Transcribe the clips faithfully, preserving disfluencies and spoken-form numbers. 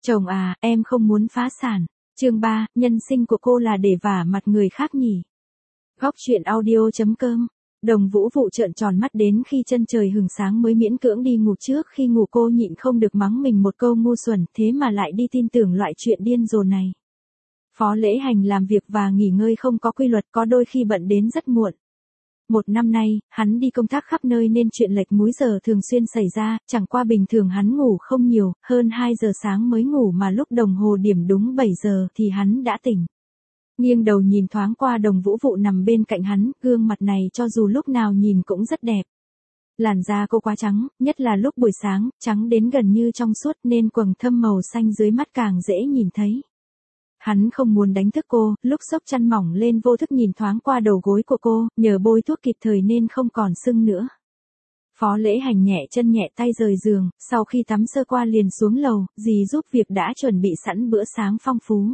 Chồng à, em không muốn phá sản. Chương ba, nhân sinh của cô là để vả mặt người khác nhỉ? Góc truyện audio chấm com. Đồng Vũ Vụ trợn tròn mắt đến khi chân trời hừng sáng mới miễn cưỡng đi ngủ, trước khi ngủ cô nhịn không được mắng mình một câu ngu xuẩn, thế mà lại đi tin tưởng loại chuyện điên rồ này. Phó Lễ Hành làm việc và nghỉ ngơi không có quy luật, có đôi khi bận đến rất muộn. Một năm nay, hắn đi công tác khắp nơi nên chuyện lệch múi giờ thường xuyên xảy ra, chẳng qua bình thường hắn ngủ không nhiều, hơn hai giờ sáng mới ngủ mà lúc đồng hồ điểm đúng bảy giờ thì hắn đã tỉnh. Nghiêng đầu nhìn thoáng qua Đồng Vũ Vụ nằm bên cạnh hắn, gương mặt này cho dù lúc nào nhìn cũng rất đẹp. Làn da cô quá trắng, nhất là lúc buổi sáng, trắng đến gần như trong suốt nên quầng thâm màu xanh dưới mắt càng dễ nhìn thấy. Hắn không muốn đánh thức cô, lúc xốc chăn mỏng lên vô thức nhìn thoáng qua đầu gối của cô, nhờ bôi thuốc kịp thời nên không còn sưng nữa. Phó Lễ Hành nhẹ chân nhẹ tay rời giường, sau khi tắm sơ qua liền xuống lầu, dì giúp việc đã chuẩn bị sẵn bữa sáng phong phú.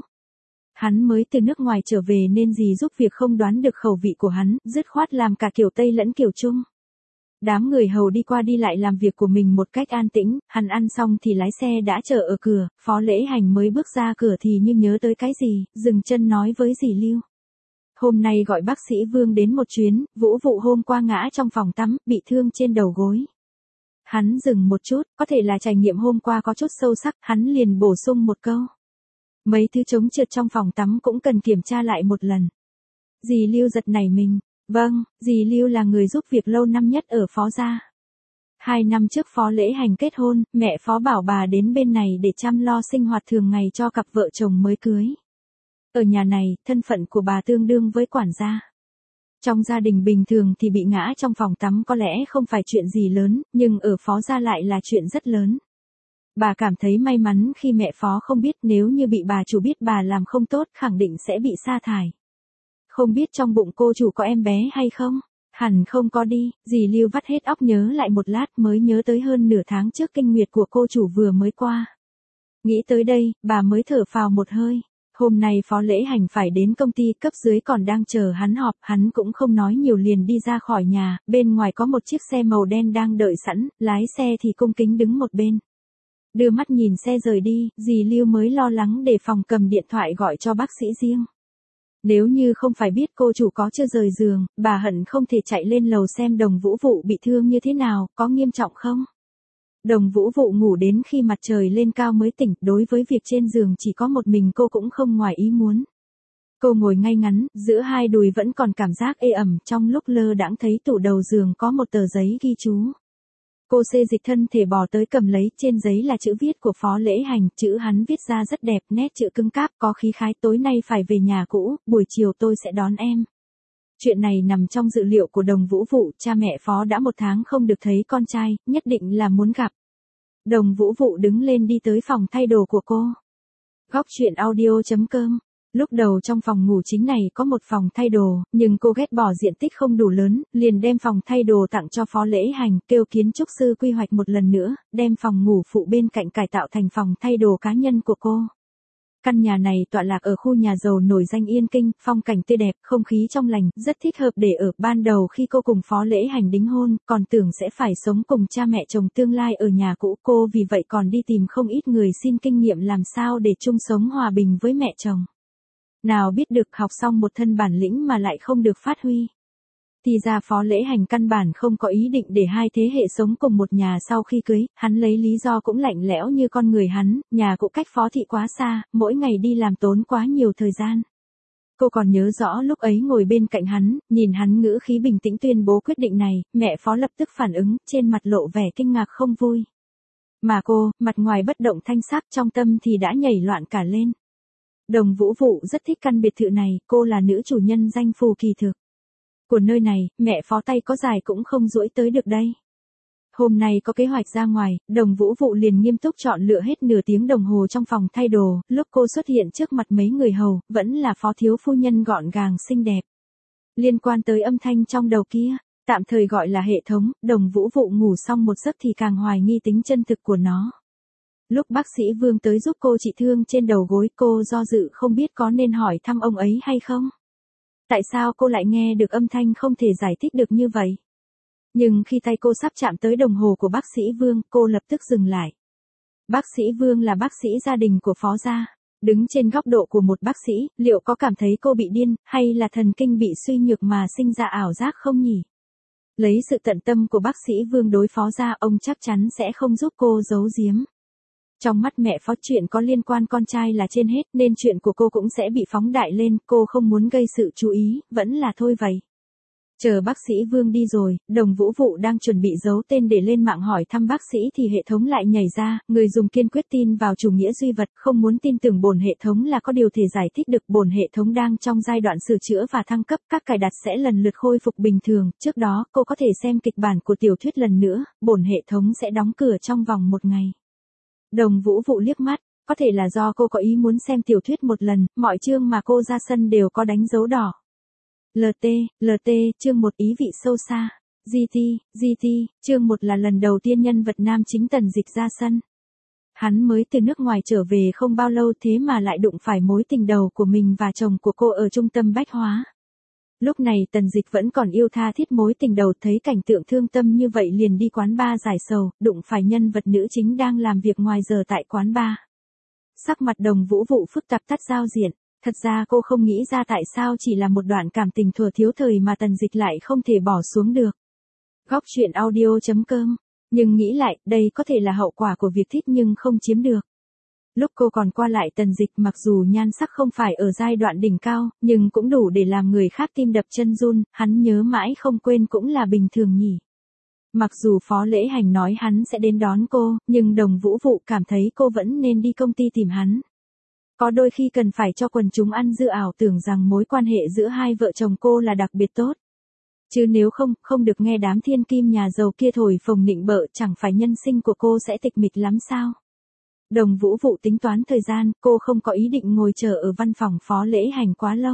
Hắn mới từ nước ngoài trở về nên dì giúp việc không đoán được khẩu vị của hắn, dứt khoát làm cả kiểu Tây lẫn kiểu Trung. Đám người hầu đi qua đi lại làm việc của mình một cách an tĩnh, hắn ăn xong thì lái xe đã chờ ở cửa, Phó Lễ Hành mới bước ra cửa thì như nhớ tới cái gì, dừng chân nói với dì Lưu. Hôm nay gọi bác sĩ Vương đến một chuyến, Vũ Vụ hôm qua ngã trong phòng tắm, bị thương trên đầu gối. Hắn dừng một chút, có thể là trải nghiệm hôm qua có chút sâu sắc, hắn liền bổ sung một câu. Mấy thứ chống trượt trong phòng tắm cũng cần kiểm tra lại một lần. Dì Lưu giật nảy mình. Vâng, dì Lưu là người giúp việc lâu năm nhất ở Phó gia. Hai năm trước Phó Lễ Hành kết hôn, mẹ Phó bảo bà đến bên này để chăm lo sinh hoạt thường ngày cho cặp vợ chồng mới cưới. Ở nhà này, thân phận của bà tương đương với quản gia. Trong gia đình bình thường thì bị ngã trong phòng tắm có lẽ không phải chuyện gì lớn, nhưng ở Phó gia lại là chuyện rất lớn. Bà cảm thấy may mắn khi mẹ Phó không biết, nếu như bị bà chủ biết bà làm không tốt khẳng định sẽ bị sa thải. Không biết trong bụng cô chủ có em bé hay không? Hẳn không có đi, dì Lưu vắt hết óc nhớ lại một lát mới nhớ tới hơn nửa tháng trước kinh nguyệt của cô chủ vừa mới qua. Nghĩ tới đây, bà mới thở phào một hơi. Hôm nay Phó Lễ Hành phải đến công ty, cấp dưới còn đang chờ hắn họp, hắn cũng không nói nhiều liền đi ra khỏi nhà, bên ngoài có một chiếc xe màu đen đang đợi sẵn, lái xe thì cung kính đứng một bên. Đưa mắt nhìn xe rời đi, dì Lưu mới lo lắng đề phòng cầm điện thoại gọi cho bác sĩ riêng. Nếu như không phải biết cô chủ có chưa rời giường, bà hận không thể chạy lên lầu xem Đồng Vũ Vụ bị thương như thế nào, có nghiêm trọng không. Đồng Vũ Vụ ngủ đến khi mặt trời lên cao mới tỉnh, đối với việc trên giường chỉ có một mình cô cũng không ngoài ý muốn. Cô ngồi ngay ngắn, giữa hai đùi vẫn còn cảm giác ê ẩm, trong lúc lơ đãng thấy tủ đầu giường có một tờ giấy ghi chú. Cô xê dịch thân thể bò tới cầm lấy, trên giấy là chữ viết của Phó Lễ Hành, chữ hắn viết ra rất đẹp, nét chữ cứng cáp, có khí khái, tối nay phải về nhà cũ, buổi chiều tôi sẽ đón em. Chuyện này nằm trong dự liệu của Đồng Vũ Vụ, cha mẹ Phó đã một tháng không được thấy con trai, nhất định là muốn gặp. Đồng Vũ Vụ đứng lên đi tới phòng thay đồ của cô. Góc truyện audio chấm com. Lúc đầu trong phòng ngủ chính này có một phòng thay đồ, nhưng cô ghét bỏ diện tích không đủ lớn, liền đem phòng thay đồ tặng cho Phó Lễ Hành, kêu kiến trúc sư quy hoạch một lần nữa, đem phòng ngủ phụ bên cạnh cải tạo thành phòng thay đồ cá nhân của cô. Căn nhà này tọa lạc ở khu nhà giàu nổi danh Yên Kinh, phong cảnh tươi đẹp, không khí trong lành, rất thích hợp để ở. Ban đầu khi cô cùng Phó Lễ Hành đính hôn, còn tưởng sẽ phải sống cùng cha mẹ chồng tương lai ở nhà cũ, cô vì vậy còn đi tìm không ít người xin kinh nghiệm làm sao để chung sống hòa bình với mẹ chồng. Nào biết được học xong một thân bản lĩnh mà lại không được phát huy. Thì ra Phó Lễ Hành căn bản không có ý định để hai thế hệ sống cùng một nhà sau khi cưới, hắn lấy lý do cũng lạnh lẽo như con người hắn, nhà cũng cách Phó thị quá xa, mỗi ngày đi làm tốn quá nhiều thời gian. Cô còn nhớ rõ lúc ấy ngồi bên cạnh hắn, nhìn hắn ngữ khí bình tĩnh tuyên bố quyết định này, mẹ Phó lập tức phản ứng, trên mặt lộ vẻ kinh ngạc không vui. Mà cô, mặt ngoài bất động thanh sắc, trong tâm thì đã nhảy loạn cả lên. Đồng Vũ Vụ rất thích căn biệt thự này, cô là nữ chủ nhân danh phù kỳ thực của nơi này, mẹ Phó tay có dài cũng không duỗi tới được đây. Hôm nay có kế hoạch ra ngoài, Đồng Vũ Vụ liền nghiêm túc chọn lựa hết nửa tiếng đồng hồ trong phòng thay đồ, lúc cô xuất hiện trước mặt mấy người hầu, vẫn là Phó thiếu phu nhân gọn gàng xinh đẹp. Liên quan tới âm thanh trong đầu kia, tạm thời gọi là hệ thống, Đồng Vũ Vụ ngủ xong một giấc thì càng hoài nghi tính chân thực của nó. Lúc bác sĩ Vương tới giúp cô trị thương trên đầu gối, cô do dự không biết có nên hỏi thăm ông ấy hay không. Tại sao cô lại nghe được âm thanh không thể giải thích được như vậy? Nhưng khi tay cô sắp chạm tới đồng hồ của bác sĩ Vương, cô lập tức dừng lại. Bác sĩ Vương là bác sĩ gia đình của Phó gia. Đứng trên góc độ của một bác sĩ, liệu có cảm thấy cô bị điên, hay là thần kinh bị suy nhược mà sinh ra ảo giác không nhỉ? Lấy sự tận tâm của bác sĩ Vương đối Phó gia, ông chắc chắn sẽ không giúp cô giấu giếm. Trong mắt mẹ Phó, chuyện có liên quan con trai là trên hết, nên chuyện của cô cũng sẽ bị phóng đại lên, cô không muốn gây sự chú ý, vẫn là thôi vậy. Chờ bác sĩ Vương đi rồi, Đồng Vũ Vụ đang chuẩn bị giấu tên để lên mạng hỏi thăm bác sĩ thì hệ thống lại nhảy ra, người dùng kiên quyết tin vào chủ nghĩa duy vật, không muốn tin tưởng bổn hệ thống là có điều thể giải thích được, bổn hệ thống đang trong giai đoạn sửa chữa và thăng cấp, các cài đặt sẽ lần lượt khôi phục bình thường, trước đó, cô có thể xem kịch bản của tiểu thuyết lần nữa, bổn hệ thống sẽ đóng cửa trong vòng một ngày. Đồng Vũ Vụ liếc mắt, có thể là do cô có ý muốn xem tiểu thuyết một lần, mọi chương mà cô ra sân đều có đánh dấu đỏ. lờ tê, lờ tê, chương một ý vị sâu xa. giê tê, giê tê, chương một là lần đầu tiên nhân vật nam chính Tần Dịch ra sân. Hắn mới từ nước ngoài trở về không bao lâu thế mà lại đụng phải mối tình đầu của mình và chồng của cô ở trung tâm bách hóa. Lúc này Tần Dịch vẫn còn yêu tha thiết mối tình đầu, thấy cảnh tượng thương tâm như vậy liền đi quán bar giải sầu, đụng phải nhân vật nữ chính đang làm việc ngoài giờ tại quán bar. Sắc mặt Đồng Vũ Vụ phức tạp tắt giao diện. Thật ra cô không nghĩ ra tại sao chỉ là một đoạn cảm tình thuở thiếu thời mà Tần Dịch lại không thể bỏ xuống được. Góc truyện audio chấm com. Nhưng nghĩ lại, đây có thể là hậu quả của việc thích nhưng không chiếm được. Lúc cô còn qua lại Tần Dịch, mặc dù nhan sắc không phải ở giai đoạn đỉnh cao, nhưng cũng đủ để làm người khác tim đập chân run, hắn nhớ mãi không quên cũng là bình thường nhỉ. Mặc dù Phó Lễ Hành nói hắn sẽ đến đón cô, nhưng Đồng Vũ Vụ cảm thấy cô vẫn nên đi công ty tìm hắn. Có đôi khi cần phải cho quần chúng ăn dưa ảo tưởng rằng mối quan hệ giữa hai vợ chồng cô là đặc biệt tốt. Chứ nếu không, không được nghe đám thiên kim nhà giàu kia thổi phồng nịnh bợ, chẳng phải nhân sinh của cô sẽ tịch mịch lắm sao? Đồng Vũ Vụ tính toán thời gian, cô không có ý định ngồi chờ ở văn phòng Phó Lễ Hành quá lâu.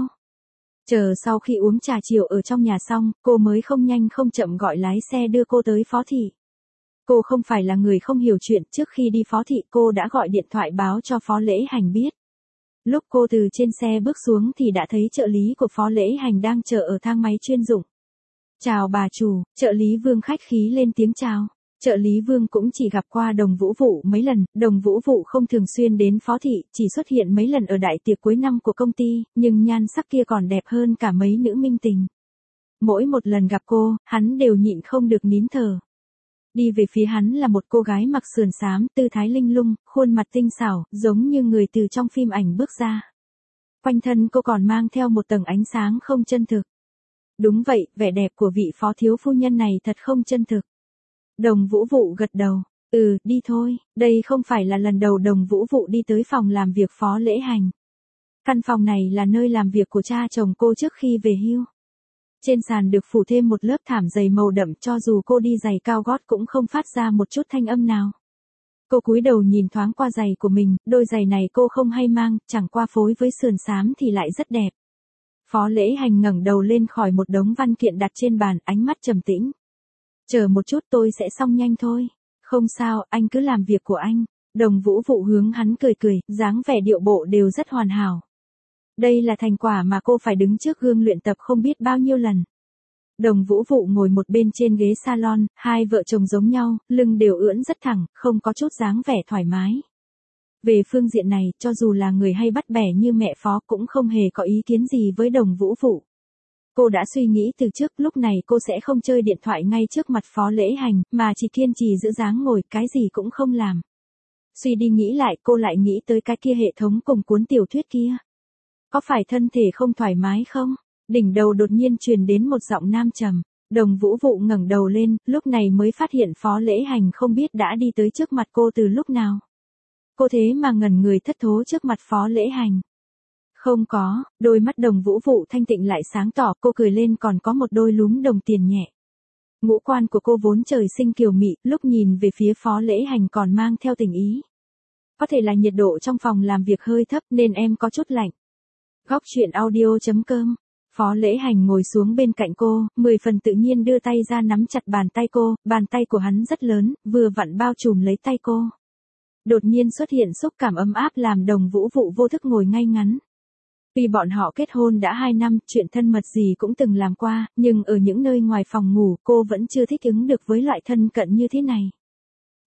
Chờ sau khi uống trà chiều ở trong nhà xong, cô mới không nhanh không chậm gọi lái xe đưa cô tới Phó thị. Cô không phải là người không hiểu chuyện, trước khi đi Phó thị cô đã gọi điện thoại báo cho Phó Lễ Hành biết. Lúc cô từ trên xe bước xuống thì đã thấy trợ lý của Phó Lễ Hành đang chờ ở thang máy chuyên dụng. Chào bà chủ, trợ lý Vương khách khí lên tiếng chào. Trợ lý Vương cũng chỉ gặp qua Đồng Vũ Vụ mấy lần, Đồng Vũ Vụ không thường xuyên đến Phó thị, chỉ xuất hiện mấy lần ở đại tiệc cuối năm của công ty, nhưng nhan sắc kia còn đẹp hơn cả mấy nữ minh tình. Mỗi một lần gặp cô, hắn đều nhịn không được nín thở. Đi về phía hắn là một cô gái mặc sườn xám, tư thái linh lung, khuôn mặt tinh xảo, giống như người từ trong phim ảnh bước ra. Quanh thân cô còn mang theo một tầng ánh sáng không chân thực. Đúng vậy, vẻ đẹp của vị phó thiếu phu nhân này thật không chân thực. Đồng Vũ Vụ gật đầu. Ừ, đi thôi, đây không phải là lần đầu Đồng Vũ Vụ đi tới phòng làm việc Phó Lễ Hành. Căn phòng này là nơi làm việc của cha chồng cô trước khi về hưu. Trên sàn được phủ thêm một lớp thảm dày màu đậm, cho dù cô đi giày cao gót cũng không phát ra một chút thanh âm nào. Cô cúi đầu nhìn thoáng qua giày của mình, đôi giày này cô không hay mang, chẳng qua phối với sườn xám thì lại rất đẹp. Phó Lễ Hành ngẩng đầu lên khỏi một đống văn kiện đặt trên bàn, ánh mắt trầm tĩnh. Chờ một chút, tôi sẽ xong nhanh thôi. Không sao, anh cứ làm việc của anh. Đồng Vũ Vụ hướng hắn cười cười, dáng vẻ điệu bộ đều rất hoàn hảo. Đây là thành quả mà cô phải đứng trước gương luyện tập không biết bao nhiêu lần. Đồng Vũ Vụ ngồi một bên trên ghế salon, hai vợ chồng giống nhau, lưng đều ưỡn rất thẳng, không có chút dáng vẻ thoải mái. Về phương diện này, cho dù là người hay bắt bẻ như mẹ Phó cũng không hề có ý kiến gì với Đồng Vũ Vụ. Cô đã suy nghĩ từ trước, lúc này cô sẽ không chơi điện thoại ngay trước mặt Phó Lễ Hành, mà chỉ kiên trì giữ dáng ngồi, cái gì cũng không làm. Suy đi nghĩ lại, cô lại nghĩ tới cái kia hệ thống cùng cuốn tiểu thuyết kia. Có phải thân thể không thoải mái không? Đỉnh đầu đột nhiên truyền đến một giọng nam trầm. Đồng Vũ Vụ ngẩng đầu lên, lúc này mới phát hiện Phó Lễ Hành không biết đã đi tới trước mặt cô từ lúc nào. Cô thế mà ngẩn người thất thố trước mặt Phó Lễ Hành. Không có, đôi mắt Đồng Vũ Vụ thanh tịnh lại sáng tỏ, cô cười lên còn có một đôi lúm đồng tiền nhẹ. Ngũ quan của cô vốn trời sinh kiều mị, lúc nhìn về phía Phó Lễ Hành còn mang theo tình ý. Có thể là nhiệt độ trong phòng làm việc hơi thấp nên em có chút lạnh. Góc truyện audio chấm com. Phó Lễ Hành ngồi xuống bên cạnh cô, mười phần tự nhiên đưa tay ra nắm chặt bàn tay cô, bàn tay của hắn rất lớn, vừa vặn bao trùm lấy tay cô. Đột nhiên xuất hiện xúc cảm ấm áp làm Đồng Vũ Vụ vô thức ngồi ngay ngắn. Vì bọn họ kết hôn đã hai năm, chuyện thân mật gì cũng từng làm qua, nhưng ở những nơi ngoài phòng ngủ cô vẫn chưa thích ứng được với loại thân cận như thế này.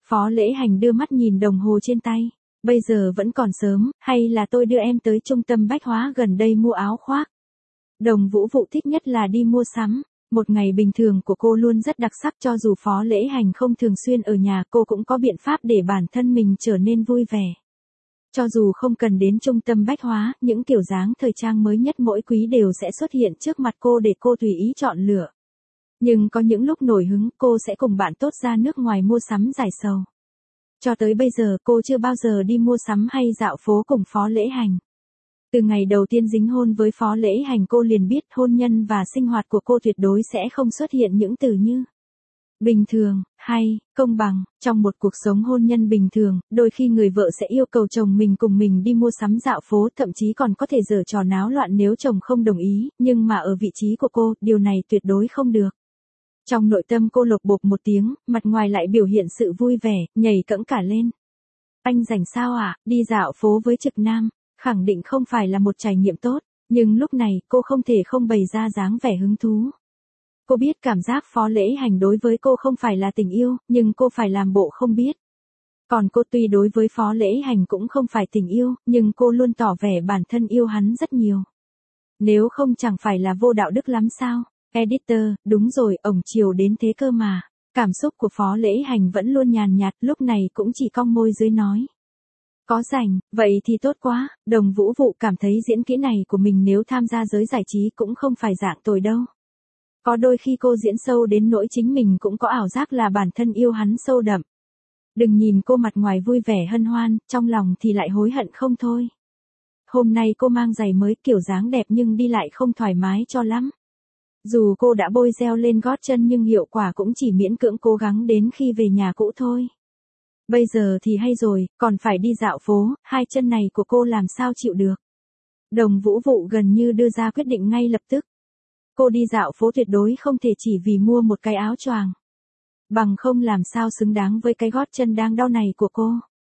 Phó Lễ Hành đưa mắt nhìn đồng hồ trên tay. Bây giờ vẫn còn sớm, hay là tôi đưa em tới trung tâm bách hóa gần đây mua áo khoác. Đồng Vũ Vụ thích nhất là đi mua sắm. Một ngày bình thường của cô luôn rất đặc sắc, cho dù Phó Lễ Hành không thường xuyên ở nhà, cô cũng có biện pháp để bản thân mình trở nên vui vẻ. Cho dù không cần đến trung tâm bách hóa, những kiểu dáng thời trang mới nhất mỗi quý đều sẽ xuất hiện trước mặt cô để cô tùy ý chọn lựa. Nhưng có những lúc nổi hứng, cô sẽ cùng bạn tốt ra nước ngoài mua sắm giải sầu. Cho tới bây giờ cô chưa bao giờ đi mua sắm hay dạo phố cùng Phó Lễ Hành. Từ ngày đầu tiên dính hôn với Phó Lễ Hành cô liền biết hôn nhân và sinh hoạt của cô tuyệt đối sẽ không xuất hiện những từ như bình thường, hay, công bằng. Trong một cuộc sống hôn nhân bình thường, đôi khi người vợ sẽ yêu cầu chồng mình cùng mình đi mua sắm dạo phố, thậm chí còn có thể giở trò náo loạn nếu chồng không đồng ý, nhưng mà ở vị trí của cô, điều này tuyệt đối không được. Trong nội tâm cô lột bột một tiếng, mặt ngoài lại biểu hiện sự vui vẻ, nhảy cẫng cả lên. Anh rảnh sao ạ? À? Đi dạo phố với Trực Nam, khẳng định không phải là một trải nghiệm tốt, nhưng lúc này cô không thể không bày ra dáng vẻ hứng thú. Cô biết cảm giác Phó Lễ Hành đối với cô không phải là tình yêu, nhưng cô phải làm bộ không biết. Còn cô tuy đối với Phó Lễ Hành cũng không phải tình yêu, nhưng cô luôn tỏ vẻ bản thân yêu hắn rất nhiều. Nếu không chẳng phải là vô đạo đức lắm sao? Editor, đúng rồi, ổng chiều đến thế cơ mà. Cảm xúc của Phó Lễ Hành vẫn luôn nhàn nhạt, lúc này cũng chỉ cong môi dưới nói. Có rảnh, vậy thì tốt quá. Đồng Vũ Vụ cảm thấy diễn kỹ này của mình nếu tham gia giới giải trí cũng không phải dạng tồi đâu. Có đôi khi cô diễn sâu đến nỗi chính mình cũng có ảo giác là bản thân yêu hắn sâu đậm. Đừng nhìn cô mặt ngoài vui vẻ hân hoan, trong lòng thì lại hối hận không thôi. Hôm nay cô mang giày mới, kiểu dáng đẹp nhưng đi lại không thoải mái cho lắm. Dù cô đã bôi gel lên gót chân nhưng hiệu quả cũng chỉ miễn cưỡng cố gắng đến khi về nhà cũ thôi. Bây giờ thì hay rồi, còn phải đi dạo phố, hai chân này của cô làm sao chịu được. Đồng Vũ Vụ gần như đưa ra quyết định ngay lập tức. Cô đi dạo phố tuyệt đối không thể chỉ vì mua một cái áo choàng. Bằng không làm sao xứng đáng với cái gót chân đang đau này của cô.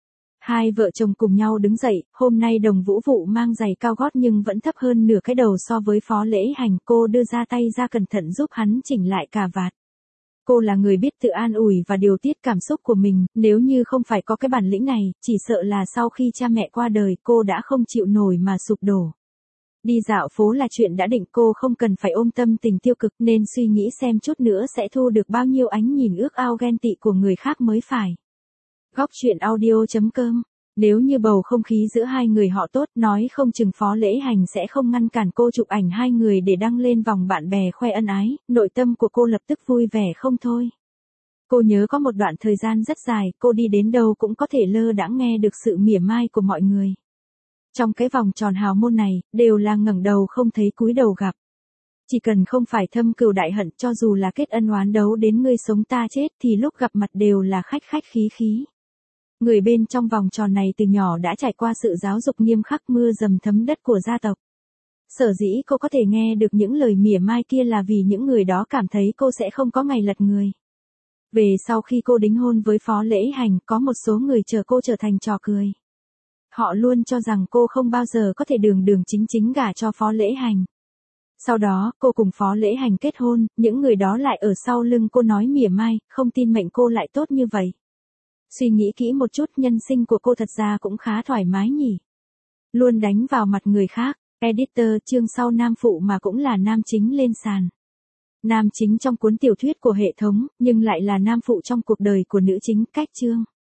Hai vợ chồng cùng nhau đứng dậy, hôm nay Đồng Vũ Vụ mang giày cao gót nhưng vẫn thấp hơn nửa cái đầu so với Phó Lễ Hành. Cô đưa ra tay ra cẩn thận giúp hắn chỉnh lại cà vạt. Cô là người biết tự an ủi và điều tiết cảm xúc của mình, nếu như không phải có cái bản lĩnh này, chỉ sợ là sau khi cha mẹ qua đời cô đã không chịu nổi mà sụp đổ. Đi dạo phố là chuyện đã định, cô không cần phải ôm tâm tình tiêu cực nên suy nghĩ xem chút nữa sẽ thu được bao nhiêu ánh nhìn ước ao ghen tị của người khác mới phải. Góc truyện audio chấm com. Nếu như bầu không khí giữa hai người họ tốt, nói không chừng Phó Lễ Hành sẽ không ngăn cản cô chụp ảnh hai người để đăng lên vòng bạn bè khoe ân ái, nội tâm của cô lập tức vui vẻ không thôi. Cô nhớ có một đoạn thời gian rất dài, cô đi đến đâu cũng có thể lơ đãng nghe được sự mỉa mai của mọi người. Trong cái vòng tròn hào môn này, đều là ngẩng đầu không thấy cúi đầu gặp. Chỉ cần không phải thâm cừu đại hận, cho dù là kết ân oán đấu đến ngươi sống ta chết thì lúc gặp mặt đều là khách khách khí khí. Người bên trong vòng tròn này từ nhỏ đã trải qua sự giáo dục nghiêm khắc mưa dầm thấm đất của gia tộc. Sở dĩ cô có thể nghe được những lời mỉa mai kia là vì những người đó cảm thấy cô sẽ không có ngày lật người. Về sau khi cô đính hôn với Phó Lễ Hành, có một số người chờ cô trở thành trò cười. Họ luôn cho rằng cô không bao giờ có thể đường đường chính chính gả cho Phó Lễ Hành. Sau đó, cô cùng Phó Lễ Hành kết hôn, những người đó lại ở sau lưng cô nói mỉa mai, không tin mệnh cô lại tốt như vậy. Suy nghĩ kỹ một chút, nhân sinh của cô thật ra cũng khá thoải mái nhỉ. Luôn đánh vào mặt người khác. Editor, chương sau nam phụ mà cũng là nam chính lên sàn. Nam chính trong cuốn tiểu thuyết của hệ thống, nhưng lại là nam phụ trong cuộc đời của nữ chính, cách chương.